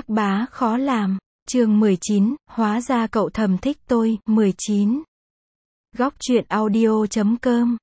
Các bá khó làm. Chương 19, hóa ra cậu thầm thích tôi. 19. Góc truyện audio.com.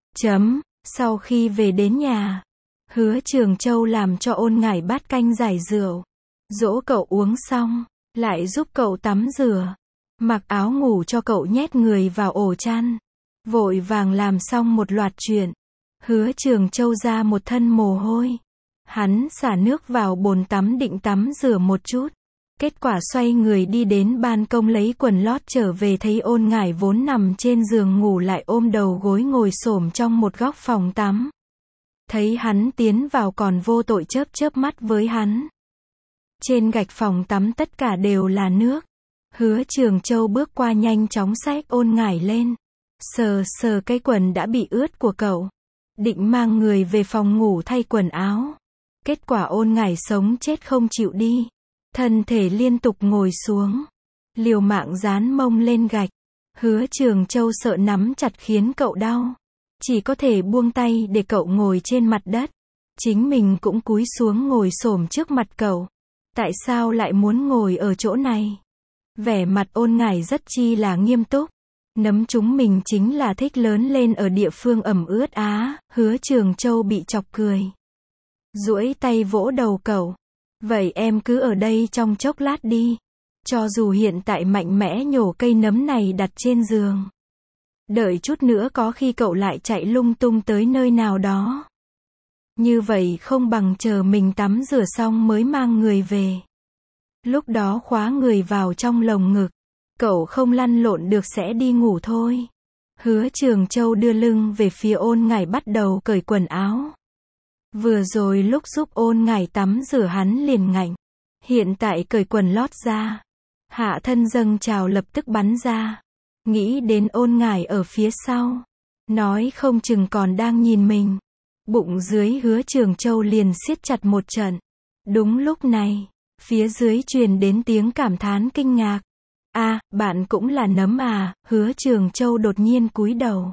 Sau khi về đến nhà, Hứa Trường Châu làm cho Ôn Ngải bát canh giải rượu, dỗ cậu uống xong, lại giúp cậu tắm rửa, mặc áo ngủ cho cậu, nhét người vào ổ chăn, vội vàng làm xong một loạt chuyện. Hứa Trường Châu ra một thân mồ hôi. Hắn xả nước vào bồn tắm định tắm rửa một chút. Kết quả xoay người đi đến ban công lấy quần lót trở về, thấy Ôn Ngải vốn nằm trên giường ngủ lại ôm đầu gối ngồi xổm trong một góc phòng tắm. Thấy hắn tiến vào còn vô tội chớp chớp mắt với hắn. Trên gạch phòng tắm tất cả đều là nước. Hứa Trường Châu bước qua nhanh chóng xách Ôn Ngải lên. Sờ sờ cái quần đã bị ướt của cậu. Định mang người về phòng ngủ thay quần áo. Kết quả Ôn Ngải sống chết không chịu đi. Thân thể liên tục ngồi xuống. Liều mạng dán mông lên gạch. Hứa Trường Châu sợ nắm chặt khiến cậu đau. Chỉ có thể buông tay để cậu ngồi trên mặt đất. Chính mình cũng cúi xuống ngồi xổm trước mặt cậu. Tại sao lại muốn ngồi ở chỗ này? Vẻ mặt Ôn Ngải rất chi là nghiêm túc. Nấm chúng mình chính là thích lớn lên ở địa phương ẩm ướt á. Hứa Trường Châu bị chọc cười. Duỗi tay vỗ đầu cậu. Vậy em cứ ở đây trong chốc lát đi. Cho dù hiện tại mạnh mẽ nhổ cây nấm này đặt trên giường. Đợi chút nữa có khi cậu lại chạy lung tung tới nơi nào đó. Như vậy không bằng chờ mình tắm rửa xong mới mang người về. Lúc đó khóa người vào trong lồng ngực. Cậu không lăn lộn được sẽ đi ngủ thôi. Hứa Trường Châu đưa lưng về phía Ôn Ngải bắt đầu cởi quần áo. Vừa rồi lúc giúp Ôn Ngải tắm rửa hắn liền ngạnh. Hiện tại cởi quần lót ra. Hạ thân dâng trào lập tức bắn ra. Nghĩ đến Ôn Ngải ở phía sau. Nói không chừng còn đang nhìn mình. Bụng dưới Hứa Trường Châu liền siết chặt một trận. Đúng lúc này, phía dưới truyền đến tiếng cảm thán kinh ngạc. À, bạn cũng là nấm à? Hứa Trường Châu đột nhiên cúi đầu.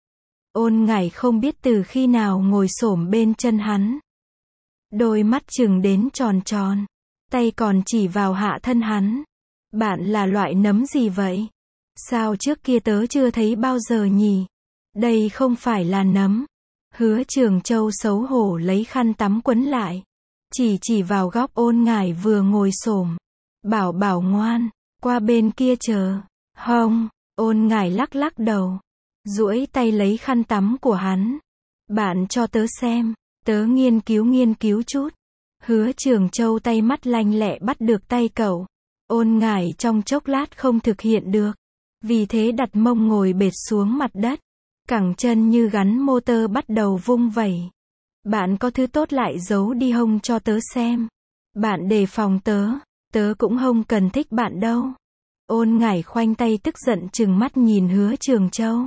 Ôn Ngải không biết từ khi nào ngồi xổm bên chân hắn. Đôi mắt chừng đến tròn tròn. Tay còn chỉ vào hạ thân hắn. Bạn là loại nấm gì vậy? Sao trước kia tớ chưa thấy bao giờ nhỉ? Đây không phải là nấm. Hứa Trường Châu xấu hổ lấy khăn tắm quấn lại. Chỉ vào góc Ôn Ngải vừa ngồi xổm. Bảo ngoan, qua bên kia chờ. Không, Ôn Ngải lắc lắc đầu. Duỗi tay lấy khăn tắm của hắn. Bạn cho tớ xem, tớ nghiên cứu chút. Hứa Trường Châu tay mắt lanh lẹ bắt được tay cậu. Ôn Ngải trong chốc lát không thực hiện được. Vì thế đặt mông ngồi bệt xuống mặt đất. Cẳng chân như gắn motor bắt đầu vung vẩy. Bạn có thứ tốt lại giấu đi hông cho tớ xem. Bạn đề phòng tớ cũng không cần thích bạn đâu. Ôn Ngải khoanh tay tức giận trừng mắt nhìn Hứa Trường Châu.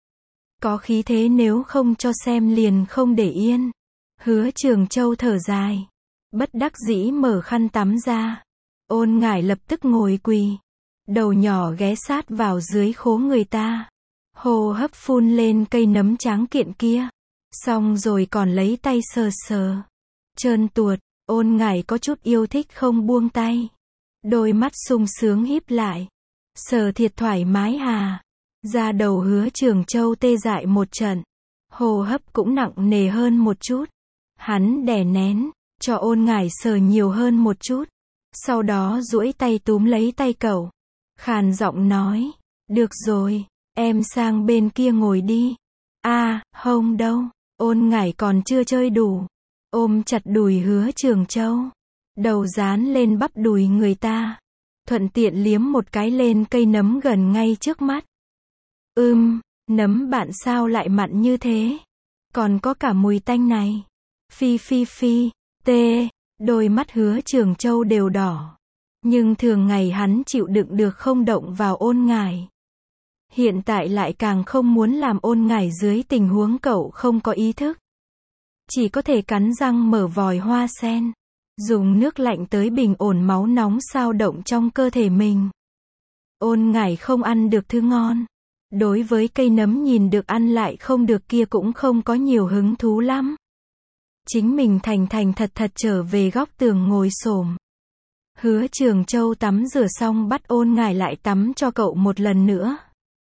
Có khí thế nếu không cho xem liền không để yên. Hứa Trường Châu thở dài. Bất đắc dĩ mở khăn tắm ra. Ôn Ngải lập tức ngồi quỳ. Đầu nhỏ ghé sát vào dưới khố người ta. Hô hấp phun lên cây nấm tráng kiện kia. Xong rồi còn lấy tay sờ sờ. Trơn tuột, Ôn Ngải có chút yêu thích không buông tay. Đôi mắt sung sướng híp lại. Sờ thiệt thoải mái hà. Da đầu Hứa Trường Châu tê dại một trận. Hô hấp cũng nặng nề hơn một chút. Hắn đè nén, cho Ôn Ngải sờ nhiều hơn một chút. Sau đó duỗi tay túm lấy tay cậu. Khàn giọng nói. Được rồi, em sang bên kia ngồi đi. À, không đâu. Ôn Ngải còn chưa chơi đủ. Ôm chặt đùi Hứa Trường Châu. Đầu dán lên bắp đùi người ta. Thuận tiện liếm một cái lên cây nấm gần ngay trước mắt. Nấm bạn sao lại mặn như thế? Còn có cả mùi tanh này. Phi, tê. Đôi mắt Hứa Trường Châu đều đỏ. Nhưng thường ngày hắn chịu đựng được không động vào Ôn Ngải. Hiện tại lại càng không muốn làm Ôn Ngải dưới tình huống cậu không có ý thức. Chỉ có thể cắn răng mở vòi hoa sen. Dùng nước lạnh tới bình ổn máu nóng xao động trong cơ thể mình. Ôn Ngải không ăn được thứ ngon. Đối với cây nấm nhìn được ăn lại không được kia cũng không có nhiều hứng thú lắm. Chính mình thành thật trở về góc tường ngồi xổm. Hứa Trường Châu tắm rửa xong bắt Ôn Ngải lại tắm cho cậu một lần nữa.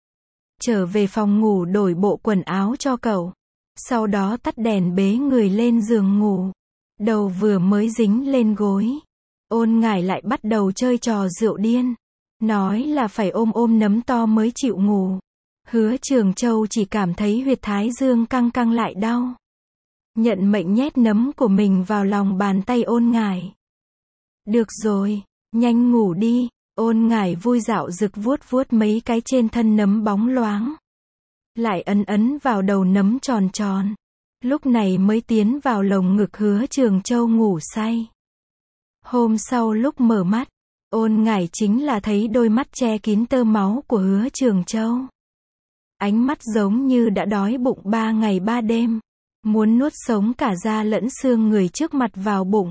Trở về phòng ngủ đổi bộ quần áo cho cậu. Sau đó tắt đèn bế người lên giường ngủ. Đầu vừa mới dính lên gối. Ôn Ngải lại bắt đầu chơi trò rượu điên. Nói là phải ôm ôm nấm to mới chịu ngủ. Hứa Trường Châu chỉ cảm thấy huyệt thái dương căng căng lại đau. Nhận mệnh nhét nấm của mình vào lòng bàn tay Ôn Ngải. Được rồi, nhanh ngủ đi. Ôn Ngải vui dạo rực vuốt vuốt mấy cái trên thân nấm bóng loáng. Lại ấn ấn vào đầu nấm tròn tròn. Lúc này mới tiến vào lồng ngực Hứa Trường Châu ngủ say. Hôm sau lúc mở mắt, Ôn Ngải chính là thấy đôi mắt che kín tơ máu của Hứa Trường Châu. Ánh mắt giống như đã đói bụng 3 ngày 3 đêm. Muốn nuốt sống cả da lẫn xương người trước mặt vào bụng.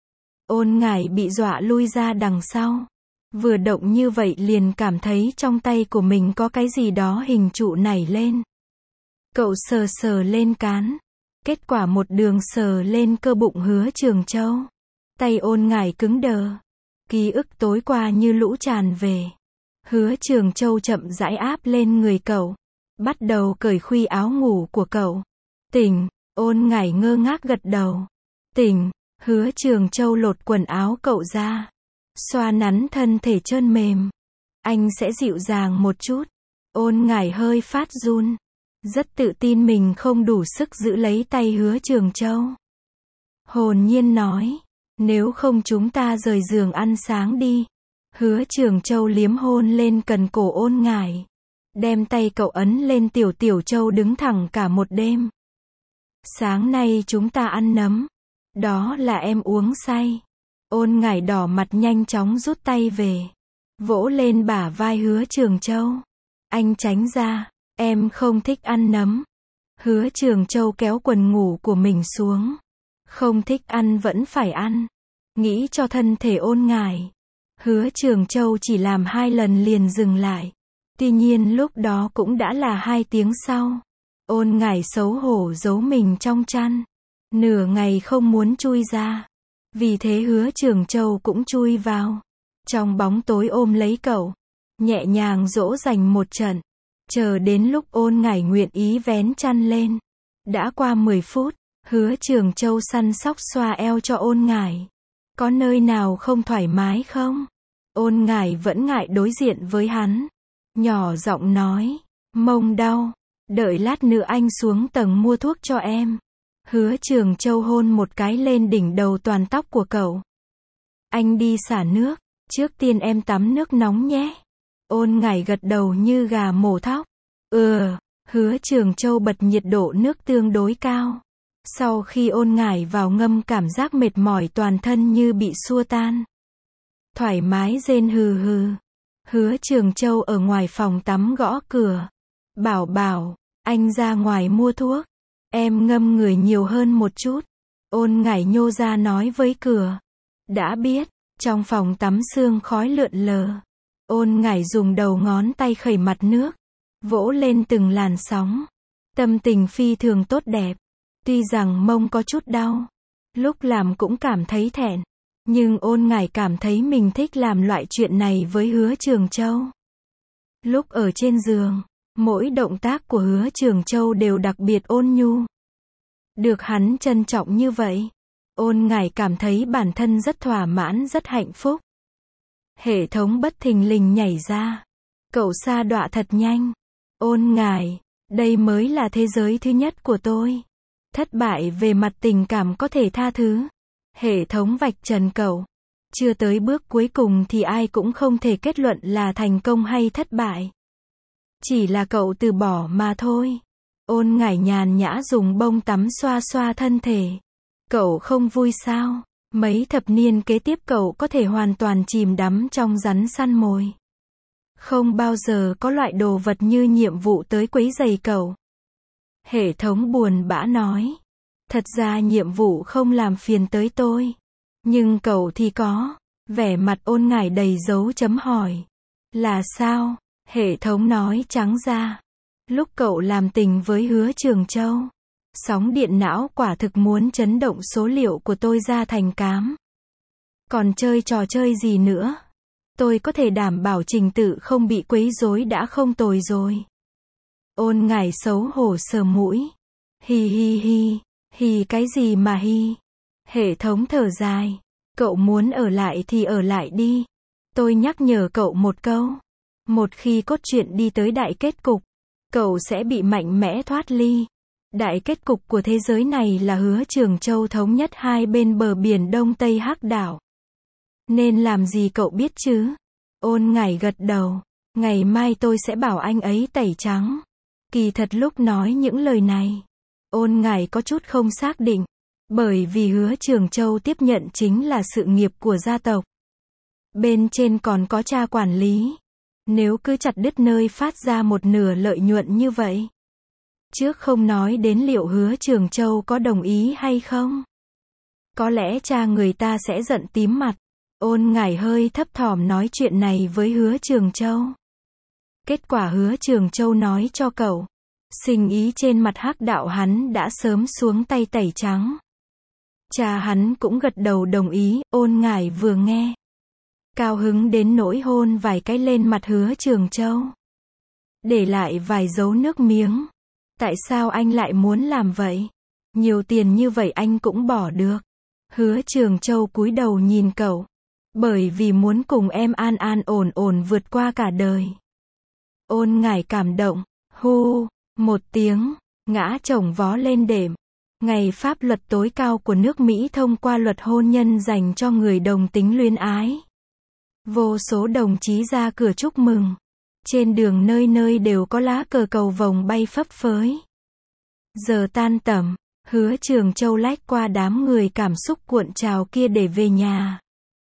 Ôn Ngải bị dọa lui ra đằng sau. Vừa động như vậy liền cảm thấy trong tay của mình có cái gì đó hình trụ nảy lên. Cậu sờ sờ lên cán. Kết quả một đường sờ lên cơ bụng Hứa Trường Châu. Tay Ôn Ngải cứng đờ. Ký ức tối qua như lũ tràn về. Hứa Trường Châu chậm rãi áp lên người cậu. Bắt đầu cởi khuy áo ngủ của cậu. Tỉnh, Ôn Ngải ngơ ngác gật đầu. Tỉnh, Hứa Trường Châu lột quần áo cậu ra. Xoa nắn thân thể trơn mềm. Anh sẽ dịu dàng một chút. Ôn Ngải hơi phát run. Rất tự tin mình không đủ sức giữ lấy tay Hứa Trường Châu. Hồn nhiên nói. Nếu không chúng ta rời giường ăn sáng đi. Hứa Trường Châu liếm hôn lên cần cổ Ôn Ngải. Đem tay cậu ấn lên tiểu tiểu Châu đứng thẳng cả một đêm. Sáng nay chúng ta ăn nấm. Đó là em uống say. Ôn Ngải đỏ mặt nhanh chóng rút tay về. Vỗ lên bả vai Hứa Trường Châu. Anh tránh ra. Em không thích ăn nấm. Hứa Trường Châu kéo quần ngủ của mình xuống. Không thích ăn vẫn phải ăn. Nghĩ cho thân thể Ôn Ngải. Hứa Trường Châu chỉ làm 2 lần liền dừng lại. Tuy nhiên lúc đó cũng đã là 2 tiếng sau. Ôn Ngải xấu hổ giấu mình trong chăn. Nửa ngày không muốn chui ra. Vì thế Hứa Trường Châu cũng chui vào. Trong bóng tối ôm lấy cậu. Nhẹ nhàng dỗ dành một trận. Chờ đến lúc Ôn Ngải nguyện ý vén chăn lên. Đã qua 10 phút. Hứa Trường Châu săn sóc xoa eo cho Ôn Ngải. Có nơi nào không thoải mái không? Ôn Ngải vẫn ngại đối diện với hắn. Nhỏ giọng nói. Mông đau. Đợi lát nữa anh xuống tầng mua thuốc cho em. Hứa Trường Châu hôn một cái lên đỉnh đầu toàn tóc của cậu. Anh đi xả nước. Trước tiên em tắm nước nóng nhé. Ôn Ngải gật đầu như gà mổ thóc. Hứa Trường Châu bật nhiệt độ nước tương đối cao. Sau khi Ôn Ngải vào ngâm cảm giác mệt mỏi toàn thân như bị xua tan. Thoải mái rên hừ hừ. Hứa Trường Châu ở ngoài phòng tắm gõ cửa. Bảo bảo, anh ra ngoài mua thuốc. Em ngâm người nhiều hơn một chút. Ôn Ngải nhô ra nói với cửa. Đã biết, trong phòng tắm sương khói lượn lờ. Ôn Ngải dùng đầu ngón tay khẩy mặt nước. Vỗ lên từng làn sóng. Tâm tình phi thường tốt đẹp. Tuy rằng mông có chút đau. Lúc làm cũng cảm thấy thẹn. Nhưng Ôn Ngải cảm thấy mình thích làm loại chuyện này với Hứa Trường Châu. Lúc ở trên giường, mỗi động tác của Hứa Trường Châu đều đặc biệt ôn nhu. Được hắn trân trọng như vậy, Ôn Ngải cảm thấy bản thân rất thỏa mãn rất hạnh phúc. Hệ thống bất thình lình nhảy ra. Cậu sa đọa thật nhanh. Ôn Ngải, đây mới là thế giới thứ nhất của tôi. Thất bại về mặt tình cảm có thể tha thứ. Hệ thống vạch trần cậu. Chưa tới bước cuối cùng thì ai cũng không thể kết luận là thành công hay thất bại. Chỉ là cậu từ bỏ mà thôi. Ôn Ngải nhàn nhã dùng bông tắm xoa xoa thân thể. Cậu không vui sao? Mấy thập niên kế tiếp cậu có thể hoàn toàn chìm đắm trong rắn săn mồi. Không bao giờ có loại đồ vật như nhiệm vụ tới quấy rầy cậu. Hệ thống buồn bã nói. Thật ra nhiệm vụ không làm phiền tới tôi. Nhưng cậu thì có. Vẻ mặt Ôn Ngải đầy dấu chấm hỏi. Là sao? Hệ thống nói trắng ra. Lúc cậu làm tình với Hứa Trường Châu, sóng điện não quả thực muốn chấn động số liệu của tôi ra thành cám. Còn chơi trò chơi gì nữa? Tôi có thể đảm bảo trình tự không bị quấy rối đã không tồi rồi. Ôn Ngải xấu hổ sờ mũi. Hi hi hi, hi cái gì mà hi? Hệ thống thở dài. Cậu muốn ở lại thì ở lại đi. Tôi nhắc nhở cậu một câu. Một khi cốt truyện đi tới đại kết cục, cậu sẽ bị mạnh mẽ thoát ly. Đại kết cục của thế giới này là Hứa Trường Châu thống nhất hai bên bờ biển Đông Tây Hắc đảo. Nên làm gì cậu biết chứ? Ôn Ngải gật đầu. Ngày mai tôi sẽ bảo anh ấy tẩy trắng. Kỳ thật lúc nói những lời này, Ôn Ngải có chút không xác định. Bởi vì Hứa Trường Châu tiếp nhận chính là sự nghiệp của gia tộc. Bên trên còn có cha quản lý. Nếu cứ chặt đứt nơi phát ra một nửa lợi nhuận như vậy. Trước không nói đến liệu Hứa Trường Châu có đồng ý hay không. Có lẽ cha người ta sẽ giận tím mặt. Ôn Ngải hơi thấp thỏm nói chuyện này với Hứa Trường Châu. Kết quả Hứa Trường Châu nói cho cậu. Sinh ý trên mặt Hắc đạo hắn đã sớm xuống tay tẩy trắng. Cha hắn cũng gật đầu đồng ý. Ôn Ngải vừa nghe, cao hứng đến nỗi hôn vài cái lên mặt Hứa Trường Châu. Để lại vài dấu nước miếng. Tại sao anh lại muốn làm vậy? Nhiều tiền như vậy anh cũng bỏ được. Hứa Trường Châu cúi đầu nhìn cậu. Bởi vì muốn cùng em an an ổn ổn vượt qua cả đời. Ôn Ngải cảm động. Hu, một tiếng, ngã chồng vó lên đệm. Ngày pháp luật tối cao của nước Mỹ thông qua luật hôn nhân dành cho người đồng tính luyến ái. Vô số đồng chí ra cửa chúc mừng. Trên đường nơi nơi đều có lá cờ cầu vồng bay phấp phới. Giờ tan tầm, Hứa Trường Châu lách qua đám người cảm xúc cuộn trào kia để về nhà.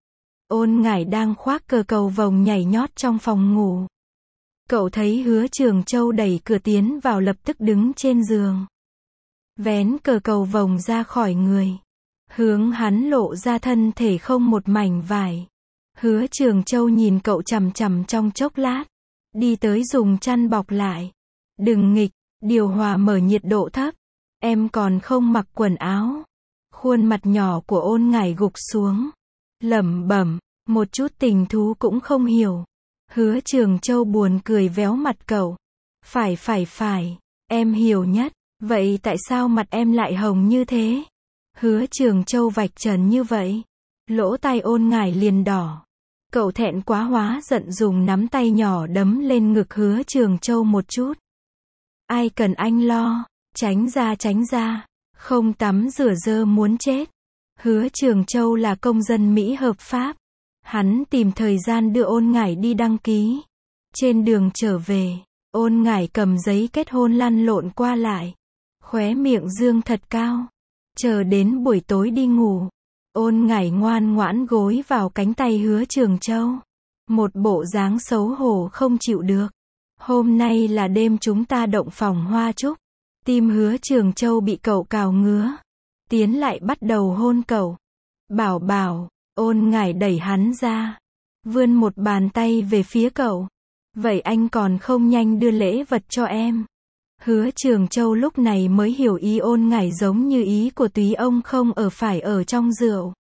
Ôn Ngải đang khoác cờ cầu vồng nhảy nhót trong phòng ngủ. Cậu thấy Hứa Trường Châu đẩy cửa tiến vào lập tức đứng trên giường. Vén cờ cầu vồng ra khỏi người. Hướng hắn lộ ra thân thể không một mảnh vải. Hứa Trường Châu nhìn cậu chằm chằm trong chốc lát. Đi tới dùng chăn bọc lại. Đừng nghịch, điều hòa mở nhiệt độ thấp. Em còn không mặc quần áo. Khuôn mặt nhỏ của Ôn Ngải gục xuống. Lẩm bẩm, một chút tình thú cũng không hiểu. Hứa Trường Châu buồn cười véo mặt cậu. Phải, em hiểu nhất. Vậy tại sao mặt em lại hồng như thế? Hứa Trường Châu vạch trần như vậy. Lỗ tai Ôn Ngải liền đỏ. Cậu thẹn quá hóa giận dùng nắm tay nhỏ đấm lên ngực Hứa Trường Châu một chút. Ai cần anh lo, tránh ra, không tắm rửa dơ muốn chết. Hứa Trường Châu là công dân Mỹ hợp pháp. Hắn tìm thời gian đưa Ôn Ngải đi đăng ký. Trên đường trở về, Ôn Ngải cầm giấy kết hôn lăn lộn qua lại. Khóe miệng dương thật cao. Chờ đến buổi tối đi ngủ, Ôn Ngải ngoan ngoãn gối vào cánh tay Hứa Trường Châu. Một bộ dáng xấu hổ không chịu được. Hôm nay là đêm chúng ta động phòng hoa trúc. Tim Hứa Trường Châu bị cậu cào ngứa. Tiến lại bắt đầu hôn cậu. Bảo, Ôn Ngải đẩy hắn ra. Vươn một bàn tay về phía cậu. Vậy anh còn không nhanh đưa lễ vật cho em. Hứa Trường Châu lúc này mới hiểu ý Ôn Ngải giống như ý của túy ông không ở phải ở trong rượu.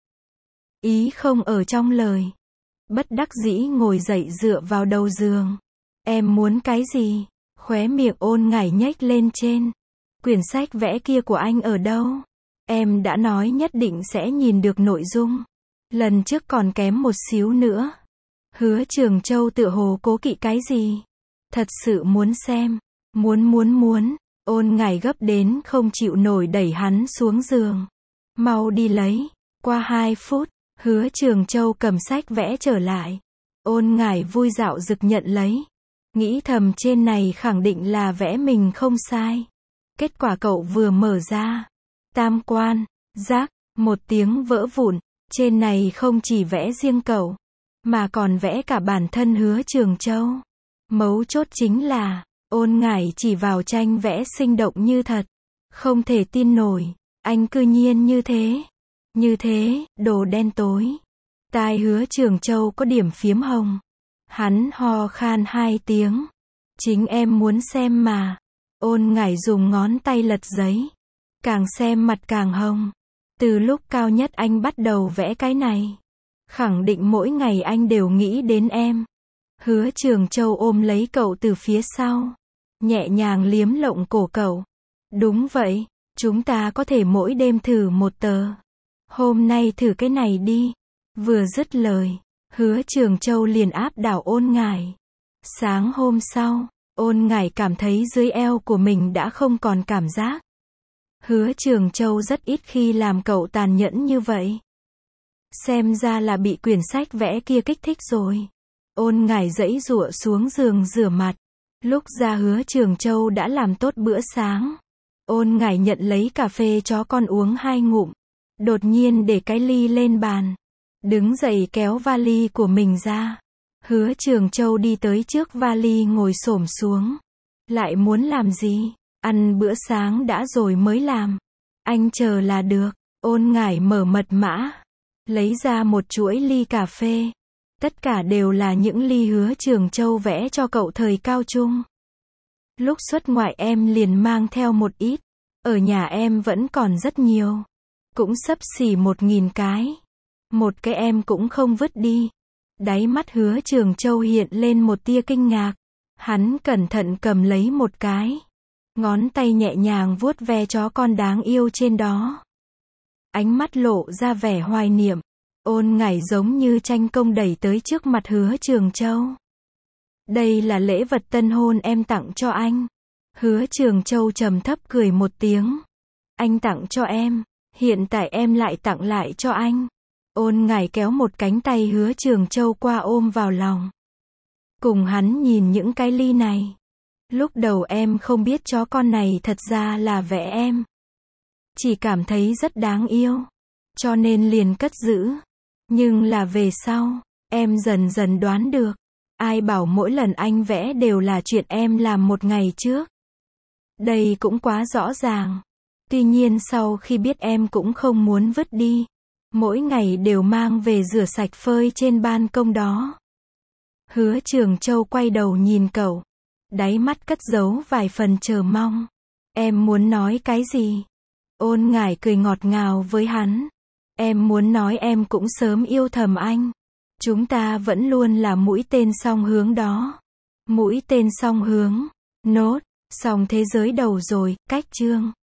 Ý không ở trong lời. Bất đắc dĩ ngồi dậy dựa vào đầu giường. Em muốn cái gì? Khóe miệng Ôn Ngải nhếch lên trên. Quyển sách vẽ kia của anh ở đâu? Em đã nói nhất định sẽ nhìn được nội dung. Lần trước còn kém một xíu nữa. Hứa Trường Châu tựa hồ cố kỵ cái gì? Thật sự muốn xem. Muốn. Ôn Ngải gấp đến không chịu nổi đẩy hắn xuống giường. Mau đi lấy. Qua 2 phút, Hứa Trường Châu cầm sách vẽ trở lại. Ôn Ngải vui dạo dực nhận lấy. Nghĩ thầm trên này khẳng định là vẽ mình không sai. Kết quả cậu vừa mở ra. Tam quan, rác, một tiếng vỡ vụn. Trên này không chỉ vẽ riêng cậu, mà còn vẽ cả bản thân Hứa Trường Châu. Mấu chốt chính là, Ôn Ngải chỉ vào tranh vẽ sinh động như thật. Không thể tin nổi, anh cư nhiên như thế. Như thế, đồ đen tối. Tai Hứa Trường Châu có điểm phiếm hồng. Hắn ho khan 2 tiếng. Chính em muốn xem mà. Ôn Ngải dùng ngón tay lật giấy. Càng xem mặt càng hồng. Từ lúc cao nhất anh bắt đầu vẽ cái này. Khẳng định mỗi ngày anh đều nghĩ đến em. Hứa Trường Châu ôm lấy cậu từ phía sau, nhẹ nhàng liếm lộng cổ cậu. Đúng vậy, chúng ta có thể mỗi đêm thử một tờ. Hôm nay thử cái này đi. Vừa dứt lời, Hứa Trường Châu liền áp đảo Ôn Ngải. Sáng hôm sau, Ôn Ngải cảm thấy dưới eo của mình đã không còn cảm giác. Hứa Trường Châu rất ít khi làm cậu tàn nhẫn như vậy. Xem ra là bị quyển sách vẽ kia kích thích rồi. Ôn Ngải giãy giụa xuống giường rửa mặt. Lúc ra Hứa Trường Châu đã làm tốt bữa sáng. Ôn Ngải nhận lấy cà phê cho con uống 2 ngụm. Đột nhiên để cái ly lên bàn. Đứng dậy kéo vali của mình ra. Hứa Trường Châu đi tới trước vali ngồi xổm xuống. Lại muốn làm gì? Ăn bữa sáng đã rồi mới làm. Anh chờ là được. Ôn Ngải mở mật mã. Lấy ra một chuỗi ly cà phê. Tất cả đều là những ly Hứa Trường Châu vẽ cho cậu thời cao trung. Lúc xuất ngoại em liền mang theo một ít. Ở nhà em vẫn còn rất nhiều. Cũng xấp xỉ 1000 cái. Một cái em cũng không vứt đi. Đáy mắt Hứa Trường Châu hiện lên một tia kinh ngạc. Hắn cẩn thận cầm lấy một cái. Ngón tay nhẹ nhàng vuốt ve chó con đáng yêu trên đó. Ánh mắt lộ ra vẻ hoài niệm. Ôn Ngải giống như tranh công đẩy tới trước mặt Hứa Trường Châu. Đây là lễ vật tân hôn em tặng cho anh. Hứa Trường Châu trầm thấp cười một tiếng. Anh tặng cho em. Hiện tại em lại tặng lại cho anh. Ôn Ngải kéo một cánh tay Hứa Trường Châu qua ôm vào lòng. Cùng hắn nhìn những cái ly này. Lúc đầu em không biết chó con này thật ra là vẽ em. Chỉ cảm thấy rất đáng yêu. Cho nên liền cất giữ. Nhưng là về sau, em dần dần đoán được. Ai bảo mỗi lần anh vẽ đều là chuyện em làm một ngày trước. Đây cũng quá rõ ràng. Tuy nhiên sau khi biết em cũng không muốn vứt đi. Mỗi ngày đều mang về rửa sạch phơi trên ban công đó. Hứa Trường Châu quay đầu nhìn cậu. Đáy mắt cất giấu vài phần chờ mong. Em muốn nói cái gì? Ôn Ngải cười ngọt ngào với hắn. Em muốn nói em cũng sớm yêu thầm anh. Chúng ta vẫn luôn là mũi tên song hướng đó. Mũi tên song hướng. Nốt. Xong thế giới đầu rồi, cách chương.